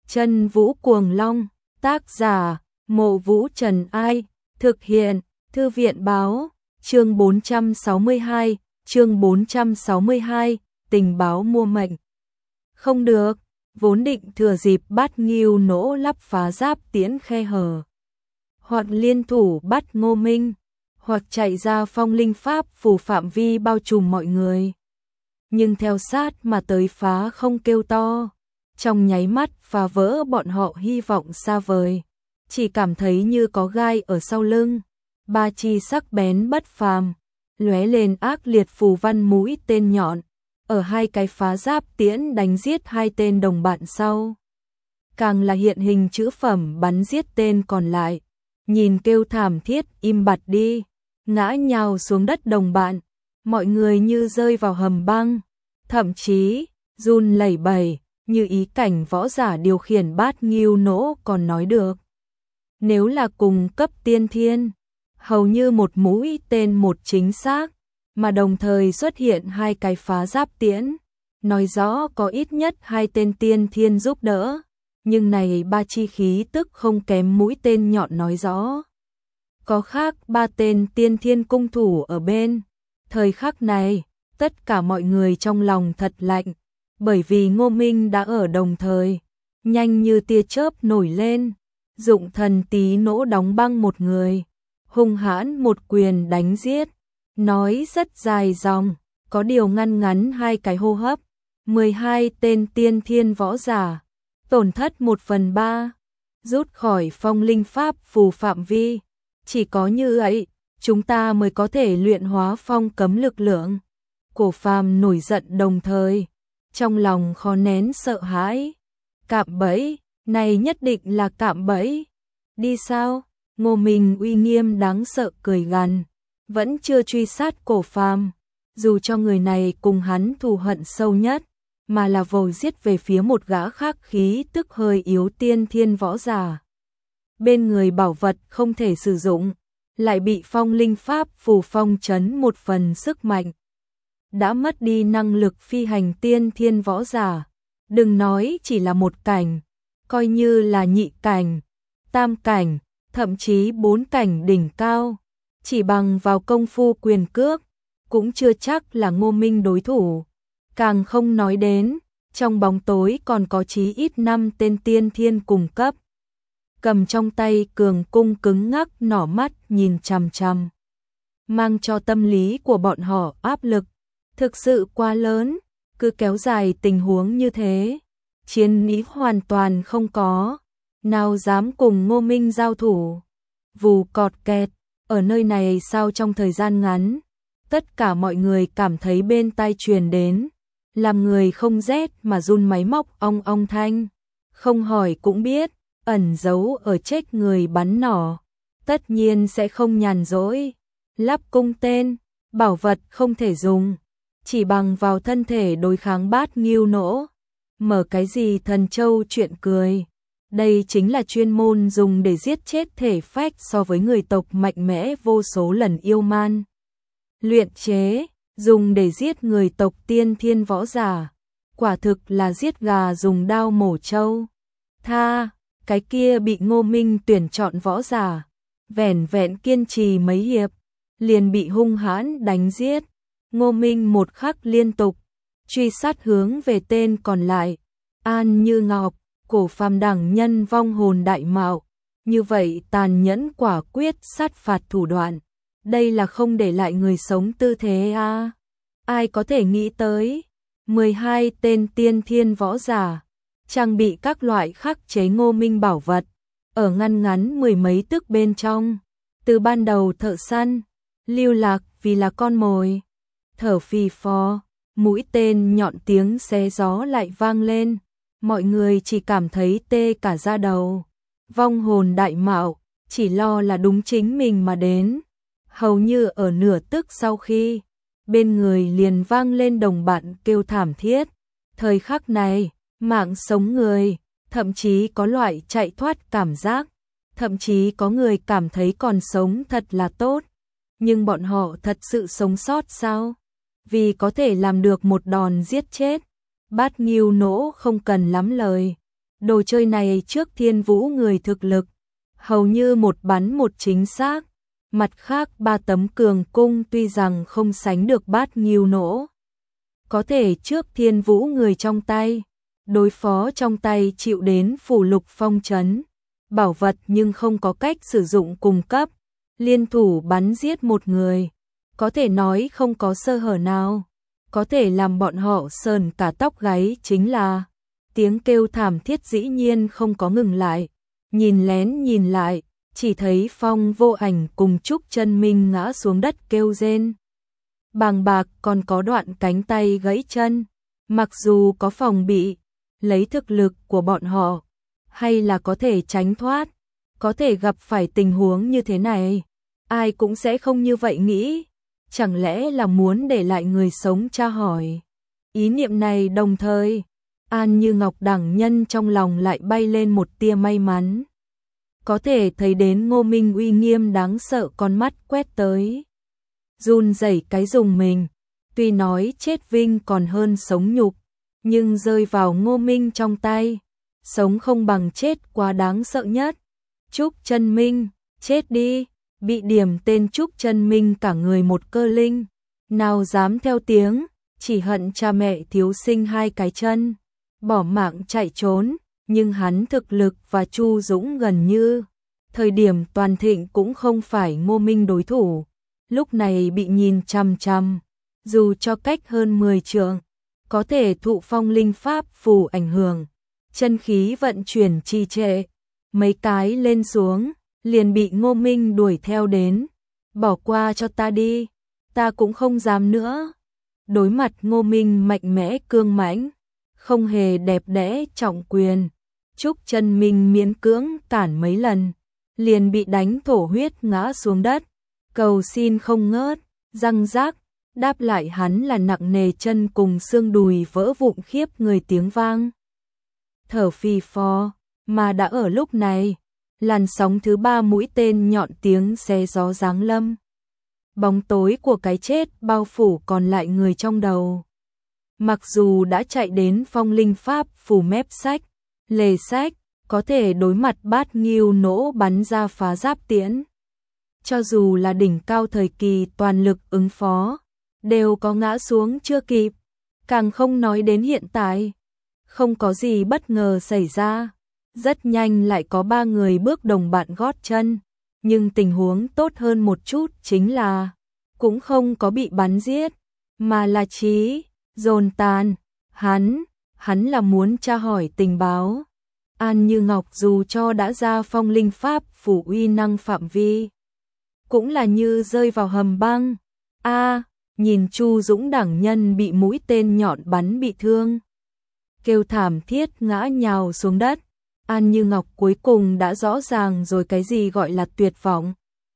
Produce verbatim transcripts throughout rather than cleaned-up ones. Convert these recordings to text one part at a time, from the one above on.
Chân Vũ Cuồng Long, tác giả, Mộ Vũ Trần Ai, thực hiện, Thư viện báo, chương bốn trăm sáu mươi hai, chương bốn trăm sáu mươi hai, tình báo mua mệnh. Không được, vốn định thừa dịp Bát Ngưu nỗ lắp phá giáp tiễn khe hở, hoặc liên thủ bắt Ngô Minh, hoặc chạy ra phong linh pháp phù phạm vi bao trùm mọi người. Nhưng theo sát mà tới phá không kêu to, trong nháy mắt phá vỡ bọn họ hy vọng xa vời, chỉ cảm thấy như có gai ở sau lưng, ba chi sắc bén bất phàm, lóe lên ác liệt phù văn mũi tên nhọn, ở hai cái phá giáp tiễn đánh giết hai tên đồng bạn sau. Càng là hiện hình chữ phẩm bắn giết tên còn lại, nhìn kêu thảm thiết im bặt đi, ngã nhào xuống đất đồng bạn, mọi người như rơi vào hầm băng, thậm chí run lẩy bẩy, như ý cảnh võ giả điều khiển Bát Ngưu nỗ còn nói được. Nếu là cùng cấp tiên thiên, hầu như một mũi tên một chính xác, mà đồng thời xuất hiện hai cái phá giáp tiễn, nói rõ có ít nhất hai tên tiên thiên giúp đỡ, nhưng này ba chi khí tức không kém mũi tên nhọn nói rõ. Có khác ba tên tiên thiên cung thủ ở bên. Thời khắc này, tất cả mọi người trong lòng thật lạnh, bởi vì Ngô Minh đã ở đồng thời, nhanh như tia chớp nổi lên, dụng thần tí nỗ đóng băng một người, hung hãn một quyền đánh giết, nói rất dài dòng, có điều ngăn ngắn hai cái hô hấp, mười hai tên tiên thiên võ giả, tổn thất một phần ba, rút khỏi phong linh pháp phù phạm vi, chỉ có như vậy, chúng ta mới có thể luyện hóa phong cấm lực lượng. Cổ Phàm nổi giận đồng thời, trong lòng khó nén sợ hãi. Cạm bẫy, này nhất định là cạm bẫy. Đi sao? Ngô Minh uy nghiêm đáng sợ cười gằn, vẫn chưa truy sát Cổ Phàm, dù cho người này cùng hắn thù hận sâu nhất, mà là vồ giết về phía một gã khác khí tức hơi yếu tiên thiên võ giả. Bên người bảo vật không thể sử dụng, lại bị phong linh pháp phù phong chấn một phần sức mạnh. Đã mất đi năng lực phi hành tiên thiên võ giả, đừng nói chỉ là một cảnh, coi như là nhị cảnh, tam cảnh, thậm chí bốn cảnh đỉnh cao, chỉ bằng vào công phu quyền cước, cũng chưa chắc là Ngô Minh đối thủ. Càng không nói đến, trong bóng tối còn có chí ít năm tên tiên thiên cùng cấp. Cầm trong tay cường cung cứng ngắc nỏ mắt nhìn chằm chằm, mang cho tâm lý của bọn họ áp lực thực sự quá lớn, cứ kéo dài tình huống như thế, chiến ý hoàn toàn không có, nào dám cùng Ngô Minh giao thủ. Vù cọt kẹt, ở nơi này sau trong thời gian ngắn, tất cả mọi người cảm thấy bên tai truyền đến, làm người không rét mà run máy móc ong ong thanh, không hỏi cũng biết, ẩn giấu ở chết người bắn nỏ, tất nhiên sẽ không nhàn rỗi, lắp cung tên, bảo vật không thể dùng, chỉ bằng vào thân thể đối kháng Bát Ngưu nỗ, mở cái gì thần châu chuyện cười, đây chính là chuyên môn dùng để giết chết thể phách so với người tộc mạnh mẽ vô số lần yêu man. Luyện chế, dùng để giết người tộc tiên thiên võ giả, quả thực là giết gà dùng đao mổ trâu. Tha, cái kia bị Ngô Minh tuyển chọn võ giả, vẻn vẹn kiên trì mấy hiệp, liền bị hung hãn đánh giết. Ngô Minh một khắc liên tục, truy sát hướng về tên còn lại, An Như Ngọc, Cổ Phàm đẳng nhân vong hồn đại mạo, như vậy tàn nhẫn quả quyết sát phạt thủ đoạn, đây là không để lại người sống tư thế a. À? Ai có thể nghĩ tới, mười hai tên tiên thiên võ giả, trang bị các loại khắc chế Ngô Minh bảo vật, ở ngăn ngắn mười mấy tức bên trong, từ ban đầu thợ săn, lưu lạc vì là con mồi, thở phì phò, mũi tên nhọn tiếng xé gió lại vang lên, mọi người chỉ cảm thấy tê cả da đầu, vong hồn đại mạo, chỉ lo là đúng chính mình mà đến, hầu như ở nửa tức sau khi, bên người liền vang lên đồng bạn kêu thảm thiết, thời khắc này, mạng sống người, thậm chí có loại chạy thoát cảm giác, thậm chí có người cảm thấy còn sống thật là tốt, nhưng bọn họ thật sự sống sót sao? Vì có thể làm được một đòn giết chết, Bát Ngưu nỗ không cần lắm lời, Đồ chơi này trước Thiên Vũ người thực lực, hầu như một bắn một chính xác. Mặt khác ba tấm cường cung tuy rằng không sánh được Bát Nghiêu nỗ, có thể trước Thiên Vũ người trong tay, đối phó trong tay chịu đến phủ lục phong trấn, bảo vật nhưng không có cách sử dụng cùng cấp, liên thủ bắn giết một người, có thể nói không có sơ hở nào, có thể làm bọn họ sờn cả tóc gáy chính là tiếng kêu thảm thiết dĩ nhiên không có ngừng lại, nhìn lén nhìn lại, chỉ thấy Phong Vô Ảnh cùng Trúc Chân Minh ngã xuống đất kêu rên. Bàng bạc còn có đoạn cánh tay gãy chân, mặc dù có phòng bị, lấy thực lực của bọn họ, hay là có thể tránh thoát, có thể gặp phải tình huống như thế này, ai cũng sẽ không như vậy nghĩ, chẳng lẽ là muốn để lại người sống tra hỏi. Ý niệm này đồng thời, An Như Ngọc đẳng nhân trong lòng lại bay lên một tia may mắn. Có thể thấy đến Ngô Minh uy nghiêm đáng sợ con mắt quét tới. Run rẩy cái dùng mình, tuy nói chết vinh còn hơn sống nhục, nhưng rơi vào Ngô Minh trong tay, sống không bằng chết quá đáng sợ nhất. Trúc Chân Minh, chết đi, bị điểm tên Trúc Chân Minh cả người một cơ linh, nào dám theo tiếng, chỉ hận cha mẹ thiếu sinh hai cái chân, bỏ mạng chạy trốn, nhưng hắn thực lực và Chu Dũng gần như thời điểm toàn thịnh cũng không phải Ngô Minh đối thủ, lúc này bị nhìn chằm chằm, dù cho cách hơn mười trượng, có thể thụ phong linh pháp phù ảnh hưởng, chân khí vận chuyển trì trệ, mấy cái lên xuống, liền bị Ngô Minh đuổi theo đến, bỏ qua cho ta đi, ta cũng không dám nữa. Đối mặt Ngô Minh mạnh mẽ cương mãnh, không hề đẹp đẽ trọng quyền, Trúc Chân Minh miễn cưỡng cản mấy lần, liền bị đánh thổ huyết ngã xuống đất, cầu xin không ngớt, răng rác, đáp lại hắn là nặng nề chân cùng xương đùi vỡ vụn khiếp người tiếng vang. Thở phì phò, mà đã ở lúc này, làn sóng thứ ba mũi tên nhọn tiếng xé gió giáng lâm. Bóng tối của cái chết bao phủ còn lại người trong đầu. Mặc dù đã chạy đến phong linh pháp phủ mép sách, lề sách, có thể đối mặt Bát Nghiêu nỗ bắn ra phá giáp tiễn. Cho dù là đỉnh cao thời kỳ toàn lực ứng phó, đều có ngã xuống chưa kịp, càng không nói đến hiện tại. Không có gì bất ngờ xảy ra, rất nhanh lại có ba người bước đồng bạn gót chân, nhưng tình huống tốt hơn một chút chính là cũng không có bị bắn giết, mà là Chí Dồn Tàn, hắn, hắn là muốn tra hỏi tình báo. An Như Ngọc dù cho đã ra phong linh pháp phủ uy năng phạm vi, cũng là như rơi vào hầm băng. A, nhìn Chu Dũng đẳng nhân bị mũi tên nhọn bắn bị thương, kêu thảm thiết ngã nhào xuống đất. An Như Ngọc cuối cùng đã rõ ràng rồi cái gì gọi là tuyệt vọng.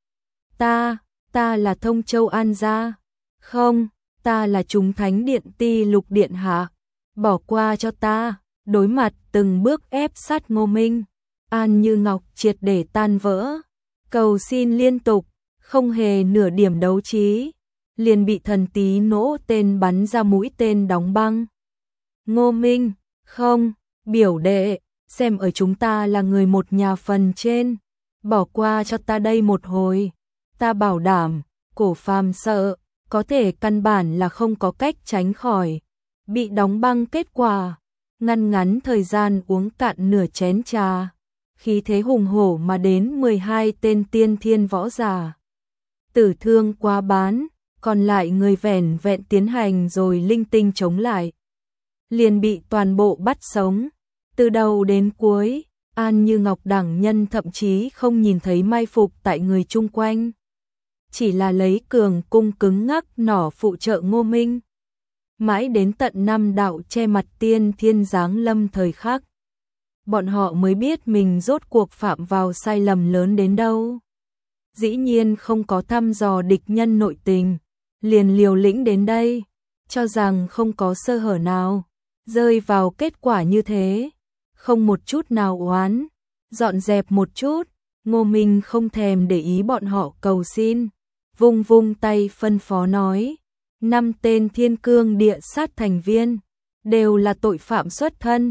Ta, ta là Thông Châu An gia. Không, ta là Trùng Thánh Điện Ti Lục Điện hạ. Bỏ qua cho ta. Đối mặt từng bước ép sát Ngô Minh, An Như Ngọc triệt để tan vỡ, cầu xin liên tục, không hề nửa điểm đấu trí, liền bị thần tí nỗ tên bắn ra mũi tên đóng băng. Ngô Minh, không, biểu đệ, xem ở chúng ta là người một nhà phần trên, bỏ qua cho ta đây một hồi, ta bảo đảm, Cổ Phàm sợ, có thể căn bản là không có cách tránh khỏi, bị đóng băng kết quả. Ngăn ngắn thời gian uống cạn nửa chén trà, khí thế hùng hổ mà đến mười hai tên tiên thiên võ giả. Tử thương quá bán, còn lại người vẻn vẹn tiến hành rồi linh tinh chống lại. Liền bị toàn bộ bắt sống, từ đầu đến cuối, An Như Ngọc đẳng nhân thậm chí không nhìn thấy mai phục tại người chung quanh. Chỉ là lấy cường cung cứng ngắc nỏ phụ trợ Ngô Minh. Mãi đến tận năm đạo che mặt tiên thiên giáng lâm thời khắc, bọn họ mới biết mình rốt cuộc phạm vào sai lầm lớn đến đâu. Dĩ nhiên không có thăm dò địch nhân nội tình, liền liều lĩnh đến đây, cho rằng không có sơ hở nào, rơi vào kết quả như thế, không một chút nào oán, dọn dẹp một chút, Ngô Minh không thèm để ý bọn họ cầu xin, vung vung tay phân phó nói. Năm tên thiên cương địa sát thành viên, đều là tội phạm xuất thân,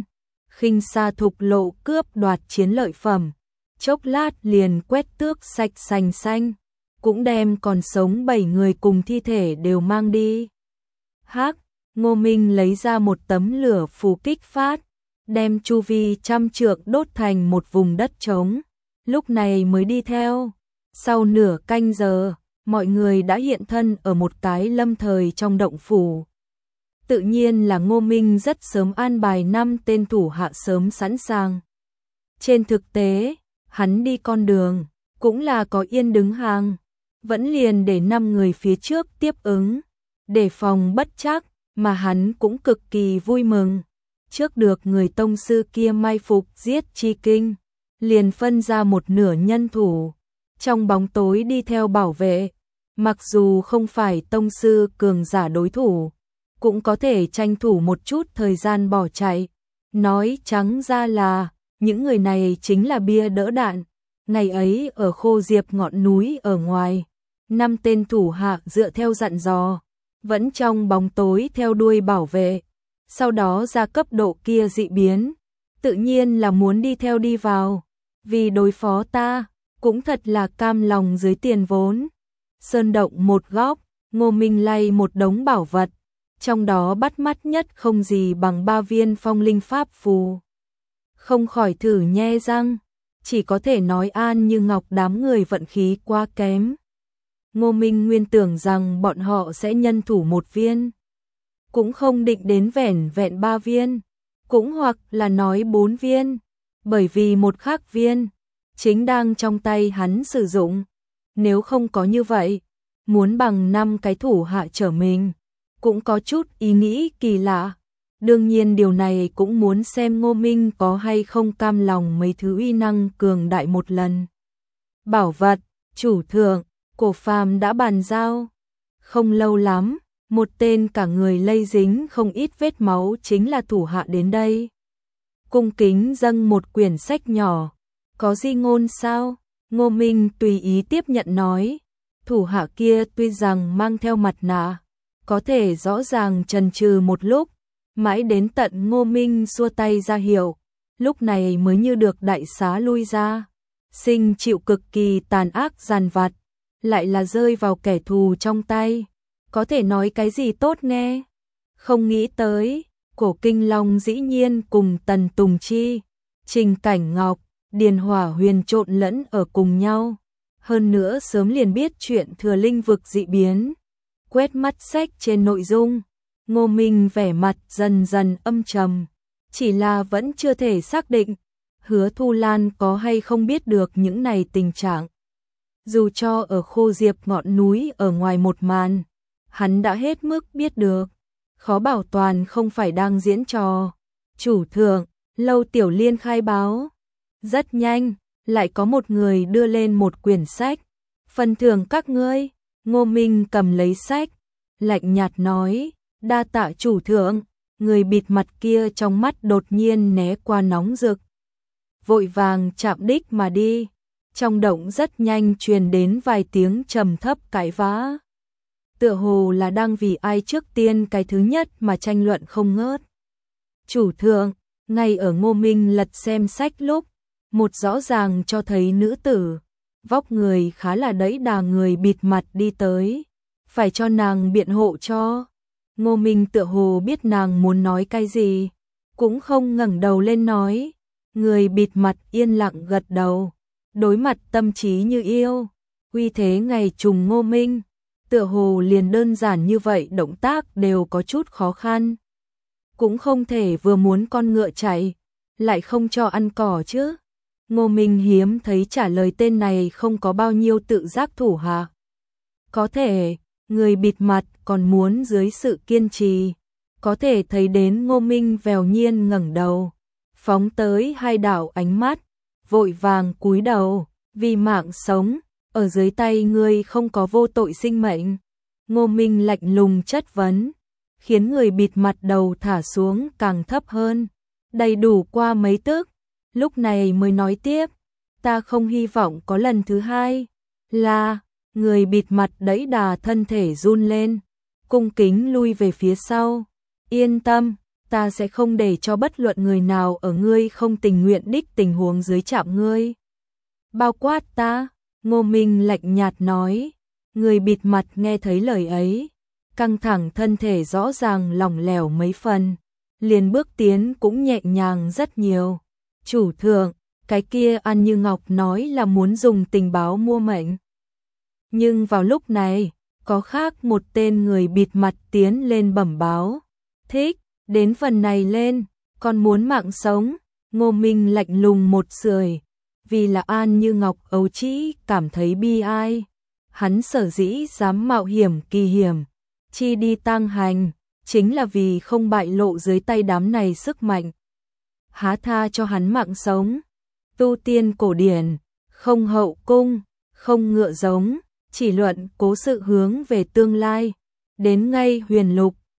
khinh xa thục lộ cướp đoạt chiến lợi phẩm, chốc lát liền quét tước sạch sành xanh, cũng đem còn sống bảy người cùng thi thể đều mang đi. Hắc, Ngô Minh lấy ra một tấm lửa phù kích phát, đem chu vi trăm trượng đốt thành một vùng đất trống, lúc này mới đi theo. Sau nửa canh giờ, mọi người đã hiện thân ở một cái lâm thời trong động phủ. Tự nhiên là Ngô Minh rất sớm an bài năm tên thủ hạ sớm sẵn sàng. Trên thực tế, hắn đi con đường, cũng là có yên đứng hàng, vẫn liền để năm người phía trước tiếp ứng, để phòng bất trắc, mà hắn cũng cực kỳ vui mừng. Trước được người tông sư kia mai phục giết chi kinh, liền phân ra một nửa nhân thủ, trong bóng tối đi theo bảo vệ, mặc dù không phải tông sư cường giả đối thủ, cũng có thể tranh thủ một chút thời gian bỏ chạy. Nói trắng ra là, những người này chính là bia đỡ đạn. Ngày ấy ở Khô Diệp ngọn núi ở ngoài, năm tên thủ hạ dựa theo dặn dò, vẫn trong bóng tối theo đuôi bảo vệ, sau đó ra cấp độ kia dị biến, tự nhiên là muốn đi theo đi vào, vì đối phó ta, cũng thật là cam lòng dưới tiền vốn. Sơn động một góc, Ngô Minh lay một đống bảo vật, trong đó bắt mắt nhất không gì bằng ba viên phong linh pháp phù. Không khỏi thử nhe răng, chỉ có thể nói An Như Ngọc đám người vận khí quá kém. Ngô Minh nguyên tưởng rằng bọn họ sẽ nhân thủ một viên, cũng không định đến vẻn vẹn ba viên, cũng hoặc là nói bốn viên, bởi vì một khác viên chính đang trong tay hắn sử dụng. Nếu không có như vậy, muốn bằng năm cái thủ hạ trở mình, cũng có chút ý nghĩ kỳ lạ. Đương nhiên điều này cũng muốn xem Ngô Minh có hay không cam lòng mấy thứ uy năng cường đại một lần. Bảo vật, chủ thượng, Cổ Phàm đã bàn giao. Không lâu lắm, một tên cả người lây dính không ít vết máu chính là thủ hạ đến đây. Cung kính dâng một quyển sách nhỏ. Có di ngôn sao? Ngô Minh tùy ý tiếp nhận nói. Thủ hạ kia tuy rằng mang theo mặt nạ, có thể rõ ràng chần chừ một lúc, mãi đến tận Ngô Minh xua tay ra hiệu, lúc này mới như được đại xá lui ra. Sinh chịu cực kỳ tàn ác giàn vặt, lại là rơi vào kẻ thù trong tay, có thể nói cái gì tốt nghe. Không nghĩ tới, Cổ Kinh Long dĩ nhiên cùng Tần Tùng Chi, Trình Cảnh Ngọc, Điền Hỏa Huyền trộn lẫn ở cùng nhau. Hơn nữa sớm liền biết chuyện thừa linh vực dị biến. Quét mắt sách trên nội dung, Ngô Minh vẻ mặt dần dần âm trầm, chỉ là vẫn chưa thể xác định Hứa Thu Lan có hay không biết được những này tình trạng. Dù cho ở Khô Diệp ngọn núi ở ngoài một màn, hắn đã hết mức biết được, khó bảo toàn không phải đang diễn trò. Chủ thượng, Lâu Tiểu Liên khai báo. Rất nhanh, lại có một người đưa lên một quyển sách. Phần thưởng các ngươi. Ngô Minh cầm lấy sách, lạnh nhạt nói, đa tạ chủ thượng. Người bịt mặt kia trong mắt đột nhiên né qua nóng rực, vội vàng chạm đích mà đi. Trong động rất nhanh truyền đến vài tiếng trầm thấp cãi vã, tựa hồ là đang vì ai trước tiên cái thứ nhất mà tranh luận không ngớt. Chủ thượng, ngay ở Ngô Minh lật xem sách lúc, một rõ ràng cho thấy nữ tử, vóc người khá là đẫy đà người bịt mặt đi tới, phải cho nàng biện hộ cho. Ngô Minh tựa hồ biết nàng muốn nói cái gì, cũng không ngẩng đầu lên nói. Người bịt mặt yên lặng gật đầu, đối mặt tâm trí như yêu, uy thế ngày trùng Ngô Minh, tựa hồ liền đơn giản như vậy động tác đều có chút khó khăn. Cũng không thể vừa muốn con ngựa chạy, lại không cho ăn cỏ chứ. Ngô Minh hiếm thấy trả lời tên này không có bao nhiêu tự giác thủ hạ. Có thể, người bịt mặt còn muốn dưới sự kiên trì, có thể thấy đến Ngô Minh vèo nhiên ngẩng đầu, phóng tới hai đạo ánh mắt, vội vàng cúi đầu, vì mạng sống, ở dưới tay ngươi không có vô tội sinh mệnh. Ngô Minh lạnh lùng chất vấn, khiến người bịt mặt đầu thả xuống càng thấp hơn, đầy đủ qua mấy tức, lúc này mới nói tiếp, ta không hy vọng có lần thứ hai. Là, người bịt mặt đẫy đà thân thể run lên, cung kính lui về phía sau. Yên tâm, ta sẽ không để cho bất luận người nào ở ngươi không tình nguyện đích tình huống dưới chạm ngươi. Bao quát ta, Ngô Minh lạnh nhạt nói. Người bịt mặt nghe thấy lời ấy, căng thẳng thân thể rõ ràng lỏng lẻo mấy phần, liền bước tiến cũng nhẹ nhàng rất nhiều. Chủ thượng, cái kia An Như Ngọc nói là muốn dùng tình báo mua mệnh. Nhưng vào lúc này, có khác một tên người bịt mặt tiến lên bẩm báo. Thích, đến phần này lên, còn muốn mạng sống. Ngô Minh lạnh lùng một sưởi, vì là An Như Ngọc ấu trĩ cảm thấy bi ai. Hắn sở dĩ dám mạo hiểm kỳ hiểm, chi đi tang hành, chính là vì không bại lộ dưới tay đám này sức mạnh. Há tha cho hắn mạng sống. Tu tiên cổ điển, không hậu cung, không ngựa giống, chỉ luận cố sự hướng về tương lai. Đến ngay huyền lục,